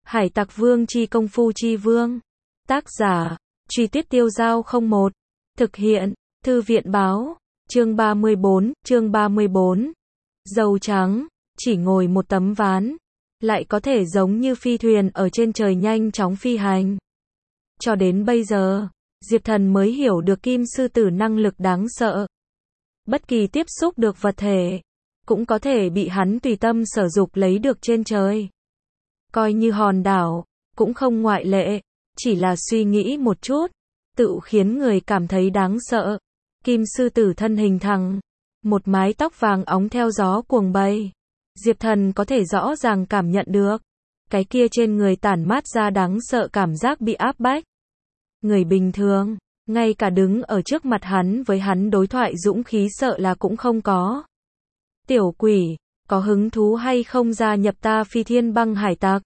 Hải Tặc Vương chi công phu chi vương. Tác giả, Truy Tuyết Tiêu Giao 01. Thực hiện, Thư viện báo. Chương 34. Dâu trắng, chỉ ngồi một tấm ván, lại có thể giống như phi thuyền ở trên trời nhanh chóng phi hành. Cho đến bây giờ, Diệp Thần mới hiểu được Kim Sư Tử năng lực đáng sợ. Bất kỳ tiếp xúc được vật thể, cũng có thể bị hắn tùy tâm sở dục lấy được trên trời. Coi như hòn đảo, cũng không ngoại lệ, chỉ là suy nghĩ một chút, tự khiến người cảm thấy đáng sợ. Kim Sư Tử thân hình thẳng, một mái tóc vàng óng theo gió cuồng bay. Diệp Thần có thể rõ ràng cảm nhận được, cái kia trên người tản mát ra đáng sợ cảm giác bị áp bách. Người bình thường, ngay cả đứng ở trước mặt hắn với hắn đối thoại dũng khí sợ là cũng không có. Tiểu quỷ, có hứng thú hay không gia nhập ta Phi Thiên Băng Hải Tặc?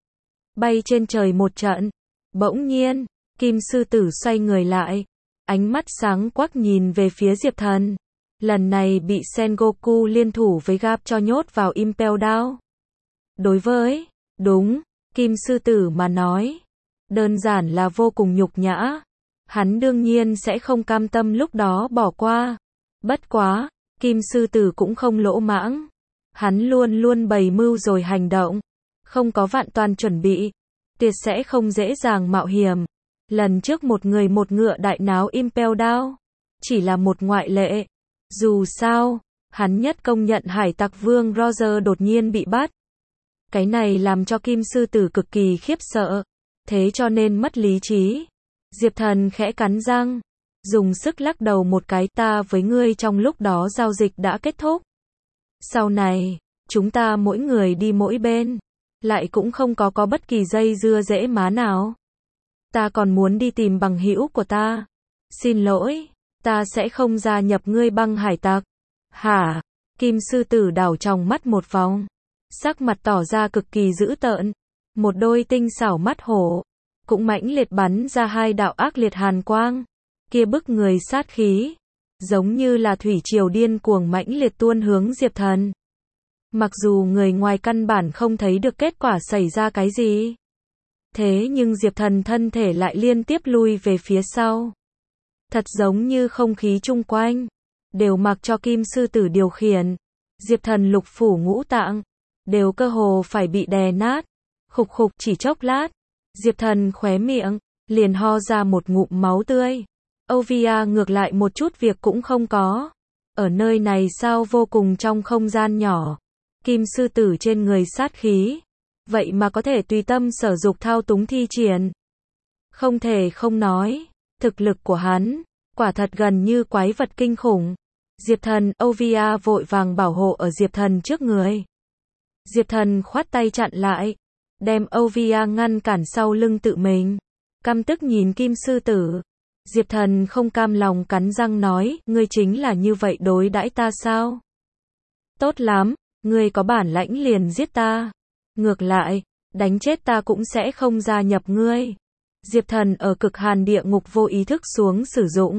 Bay trên trời một trận. Bỗng nhiên, Kim Sư Tử xoay người lại, ánh mắt sáng quắc nhìn về phía Diệp Thần. Lần này bị Sengoku liên thủ với Garp cho nhốt vào Impel Down. Đối với, đúng, Kim Sư Tử mà nói, đơn giản là vô cùng nhục nhã. Hắn đương nhiên sẽ không cam tâm lúc đó bỏ qua. Bất quá, Kim Sư Tử cũng không lỗ mãng. Hắn luôn luôn bày mưu rồi hành động. Không có vạn toàn chuẩn bị, tuyệt sẽ không dễ dàng mạo hiểm. Lần trước một người một ngựa đại náo Impel Down, chỉ là một ngoại lệ. Dù sao, hắn nhất công nhận Hải Tặc Vương Roger đột nhiên bị bắt. Cái này làm cho Kim Sư Tử cực kỳ khiếp sợ. Thế cho nên mất lý trí. Diệp Thần khẽ cắn răng, dùng sức lắc đầu một cái, ta với ngươi trong lúc đó giao dịch đã kết thúc. Sau này, chúng ta mỗi người đi mỗi bên, lại cũng không có bất kỳ dây dưa dễ má nào. Ta còn muốn đi tìm bằng hữu của ta. Xin lỗi, ta sẽ không gia nhập ngươi Băng Hải Tặc. Hả? Kim Sư Tử đảo tròng mắt một vòng, sắc mặt tỏ ra cực kỳ dữ tợn. Một đôi tinh xảo mắt hổ cũng mãnh liệt bắn ra hai đạo ác liệt hàn quang, kia bức người sát khí, giống như là thủy triều điên cuồng mãnh liệt tuôn hướng Diệp Thần. Mặc dù người ngoài căn bản không thấy được kết quả xảy ra cái gì, thế nhưng Diệp Thần thân thể lại liên tiếp lui về phía sau. Thật giống như không khí chung quanh đều mặc cho Kim Sư Tử điều khiển. Diệp Thần lục phủ ngũ tạng đều cơ hồ phải bị đè nát. Khục khục, chỉ chốc lát, Diệp Thần khóe miệng liền ho ra một ngụm máu tươi. Ovia ngược lại một chút việc cũng không có. Ở nơi này sao vô cùng trong không gian nhỏ, Kim Sư Tử trên người sát khí, vậy mà có thể tùy tâm sở dục thao túng thi triển. Không thể không nói, thực lực của hắn quả thật gần như quái vật kinh khủng. Diệp Thần, Ovia vội vàng bảo hộ ở Diệp Thần trước người. Diệp Thần khoát tay chặn lại, đem Ovia ngăn cản sau lưng tự mình. Căm tức nhìn Kim Sư Tử. Diệp Thần không cam lòng cắn răng nói, ngươi chính là như vậy đối đãi ta sao? Tốt lắm, ngươi có bản lãnh liền giết ta. Ngược lại, đánh chết ta cũng sẽ không gia nhập ngươi. Diệp Thần ở cực hàn địa ngục vô ý thức xuống sử dụng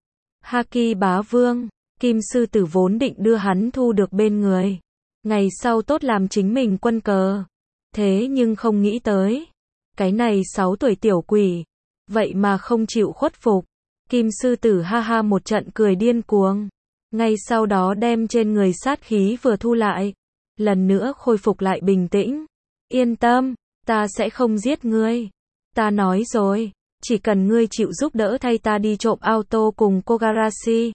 Haki Bá Vương. Kim Sư Tử vốn định đưa hắn thu được bên người, ngày sau tốt làm chính mình quân cờ. Thế nhưng không nghĩ tới, cái này 6 tuổi tiểu quỷ, vậy mà không chịu khuất phục. Kim Sư Tử ha ha một trận cười điên cuồng, ngay sau đó đem trên người sát khí vừa thu lại, lần nữa khôi phục lại bình tĩnh. Yên tâm, ta sẽ không giết ngươi. Ta nói rồi, chỉ cần ngươi chịu giúp đỡ thay ta đi trộm auto cùng Kogarashi,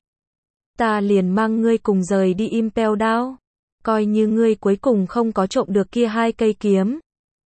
ta liền mang ngươi cùng rời đi Impel Down. Coi như ngươi cuối cùng không có trộm được kia 2 cây kiếm,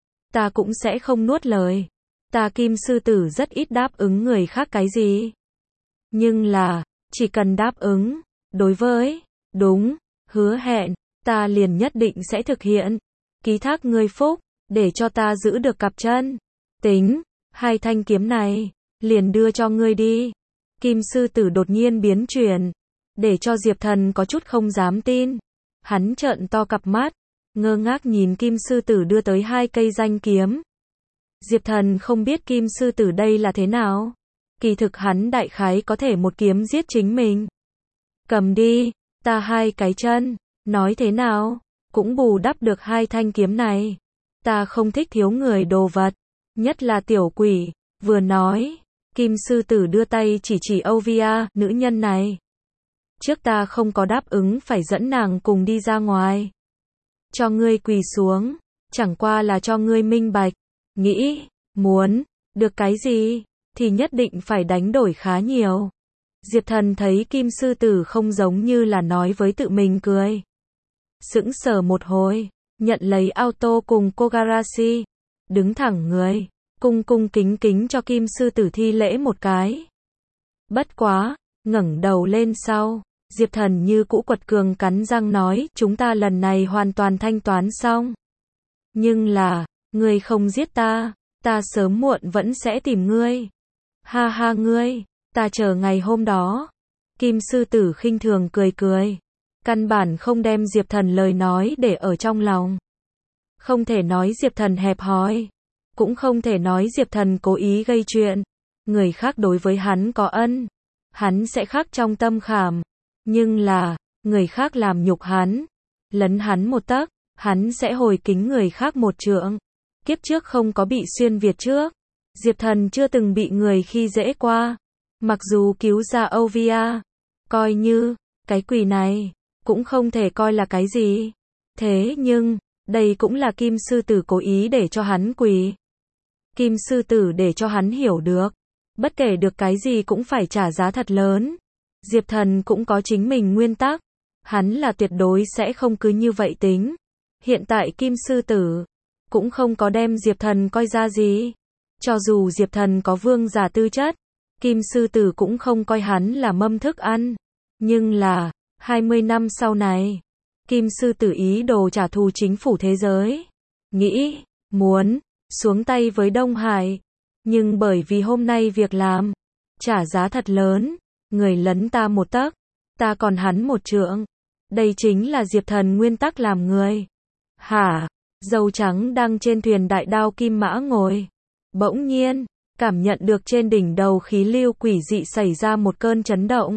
ta cũng sẽ không nuốt lời. Ta Kim Sư Tử rất ít đáp ứng người khác cái gì. Nhưng là, chỉ cần đáp ứng, đối với, đúng, hứa hẹn, ta liền nhất định sẽ thực hiện. Ký thác ngươi phúc, để cho ta giữ được cặp chân. Tính, 2 thanh kiếm này, liền đưa cho ngươi đi. Kim Sư Tử đột nhiên biến chuyển, để cho Diệp Thần có chút không dám tin. Hắn trợn to cặp mắt, ngơ ngác nhìn Kim Sư Tử đưa tới 2 cây danh kiếm. Diệp Thần không biết Kim Sư Tử đây là thế nào. Kỳ thực hắn đại khái có thể một kiếm giết chính mình. Cầm đi, ta 2 cái chân, nói thế nào, cũng bù đắp được 2 thanh kiếm này. Ta không thích thiếu người đồ vật, nhất là tiểu quỷ. Vừa nói, Kim sư tử đưa tay chỉ chỉ Ovia, nữ nhân này. Trước ta không có đáp ứng phải dẫn nàng cùng đi ra ngoài. Cho ngươi quỳ xuống, chẳng qua là cho ngươi minh bạch. Nghĩ, muốn, được cái gì, thì nhất định phải đánh đổi khá nhiều. Diệp Thần thấy Kim sư tử không giống như là nói với tự mình cười. Sững sờ một hồi, nhận lấy auto cùng Kogarashi. Đứng thẳng người, cung cung kính kính cho Kim sư tử thi lễ một cái. Bất quá, ngẩng đầu lên sau, Diệp Thần như cũ quật cường cắn răng nói, chúng ta lần này hoàn toàn thanh toán xong. Nhưng là, ngươi không giết ta, ta sớm muộn vẫn sẽ tìm ngươi. Ha ha ngươi, ta chờ ngày hôm đó. Kim sư tử khinh thường cười cười. Căn bản không đem Diệp Thần lời nói để ở trong lòng. Không thể nói Diệp Thần hẹp hòi. Cũng không thể nói Diệp Thần cố ý gây chuyện. Người khác đối với hắn có ân, hắn sẽ khắc trong tâm khảm. Nhưng là, người khác làm nhục hắn, lấn hắn một tấc, hắn sẽ hồi kính người khác một trượng. Kiếp trước không có bị xuyên Việt trước. Diệp Thần chưa từng bị người khi dễ qua. Mặc dù cứu ra Ovia, coi như, cái quỷ này, cũng không thể coi là cái gì. Thế nhưng, đây cũng là Kim sư tử cố ý để cho hắn quỳ. Kim sư tử để cho hắn hiểu được, bất kể được cái gì cũng phải trả giá thật lớn. Diệp Thần cũng có chính mình nguyên tắc, hắn là tuyệt đối sẽ không cứ như vậy tính. Hiện tại Kim sư tử cũng không có đem Diệp Thần coi ra gì. Cho dù Diệp Thần có vương giả tư chất, Kim sư tử cũng không coi hắn là mâm thức ăn. Nhưng là, 20 năm sau này, Kim sư tử ý đồ trả thù chính phủ thế giới. Nghĩ, muốn, xuống tay với Đông Hải. Nhưng bởi vì hôm nay việc làm, trả giá thật lớn, người lấn ta một tấc, ta còn hắn một trượng. Đây chính là Diệp Thần nguyên tắc làm người. Hả? Dâu trắng đang trên thuyền đại đao kim mã ngồi. Bỗng nhiên, cảm nhận được trên đỉnh đầu khí lưu quỷ dị xảy ra một cơn chấn động.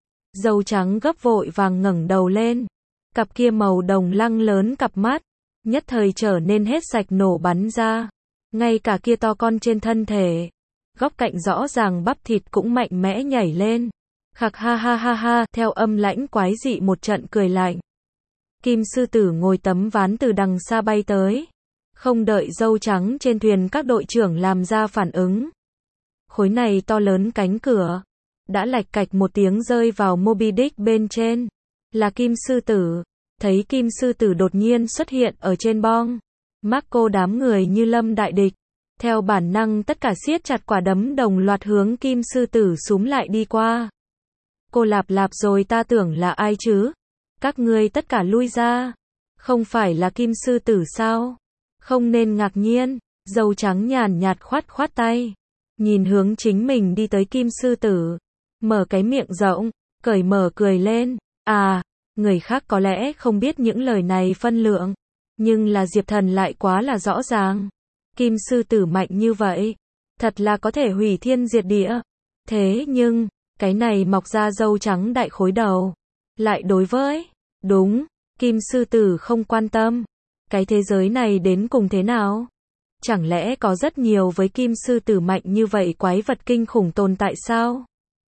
Dâu trắng gấp vội vàng ngẩng đầu lên. Cặp kia màu đồng lăng lớn cặp mắt, nhất thời trở nên hết sạch nổ bắn ra. Ngay cả kia to con trên thân thể, góc cạnh rõ ràng bắp thịt cũng mạnh mẽ nhảy lên. Khạc ha ha ha ha, theo âm lãnh quái dị một trận cười lạnh. Kim sư tử ngồi tấm ván từ đằng xa bay tới. Không đợi dâu trắng trên thuyền các đội trưởng làm ra phản ứng. Khối này to lớn cánh cửa, đã lạch cạch một tiếng rơi vào Moby Dick bên trên. Là Kim sư tử. Thấy Kim sư tử đột nhiên xuất hiện ở trên bong. Marco đám người như lâm đại địch. Theo bản năng tất cả siết chặt quả đấm đồng loạt hướng Kim sư tử súm lại đi qua. Cô lạp lạp rồi, ta tưởng là ai chứ? Các ngươi tất cả lui ra. Không phải là Kim sư tử sao? Không nên ngạc nhiên. Dâu trắng nhàn nhạt khoát khoát tay. Nhìn hướng chính mình đi tới Kim sư tử. Mở cái miệng rộng, cởi mở cười lên. À, người khác có lẽ không biết những lời này phân lượng. Nhưng là Diệp Thần lại quá là rõ ràng. Kim sư tử mạnh như vậy, thật là có thể hủy thiên diệt địa. Thế nhưng, cái này mọc ra râu trắng đại khối đầu. Lại đối với, đúng, Kim sư tử không quan tâm. Cái thế giới này đến cùng thế nào? Chẳng lẽ có rất nhiều với Kim sư tử mạnh như vậy quái vật kinh khủng tồn tại sao?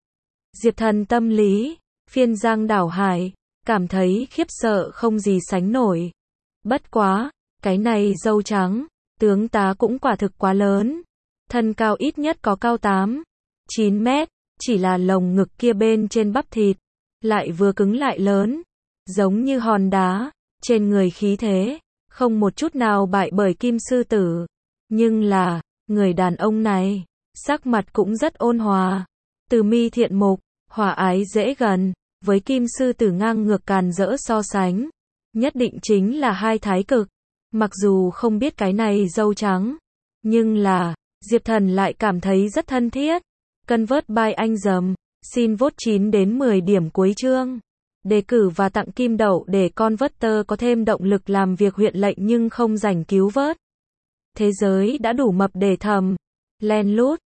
Diệp Thần tâm lý, phiên giang đảo hải, cảm thấy khiếp sợ không gì sánh nổi. Bất quá, cái này dâu trắng, tướng tá cũng quả thực quá lớn. Thân cao ít nhất có cao 8, 9 mét, chỉ là lồng ngực kia bên trên bắp thịt, lại vừa cứng lại lớn, giống như hòn đá, trên người khí thế, không một chút nào bại bởi Kim sư tử. Nhưng là, người đàn ông này, sắc mặt cũng rất ôn hòa, từ mi thiện mục, hòa ái dễ gần, với Kim sư tử ngang ngược càn rỡ so sánh, nhất định chính là hai thái cực. Mặc dù không biết cái này dâu trắng, nhưng là, Diệp Thần lại cảm thấy rất thân thiết. Convert by anh dầm, xin vote 9 đến 10 điểm cuối chương. Đề cử và tặng kim đậu để Converter có thêm động lực làm việc huyện lệnh nhưng không rảnh cứu vớt. Thế giới đã đủ mập để thầm, len lút.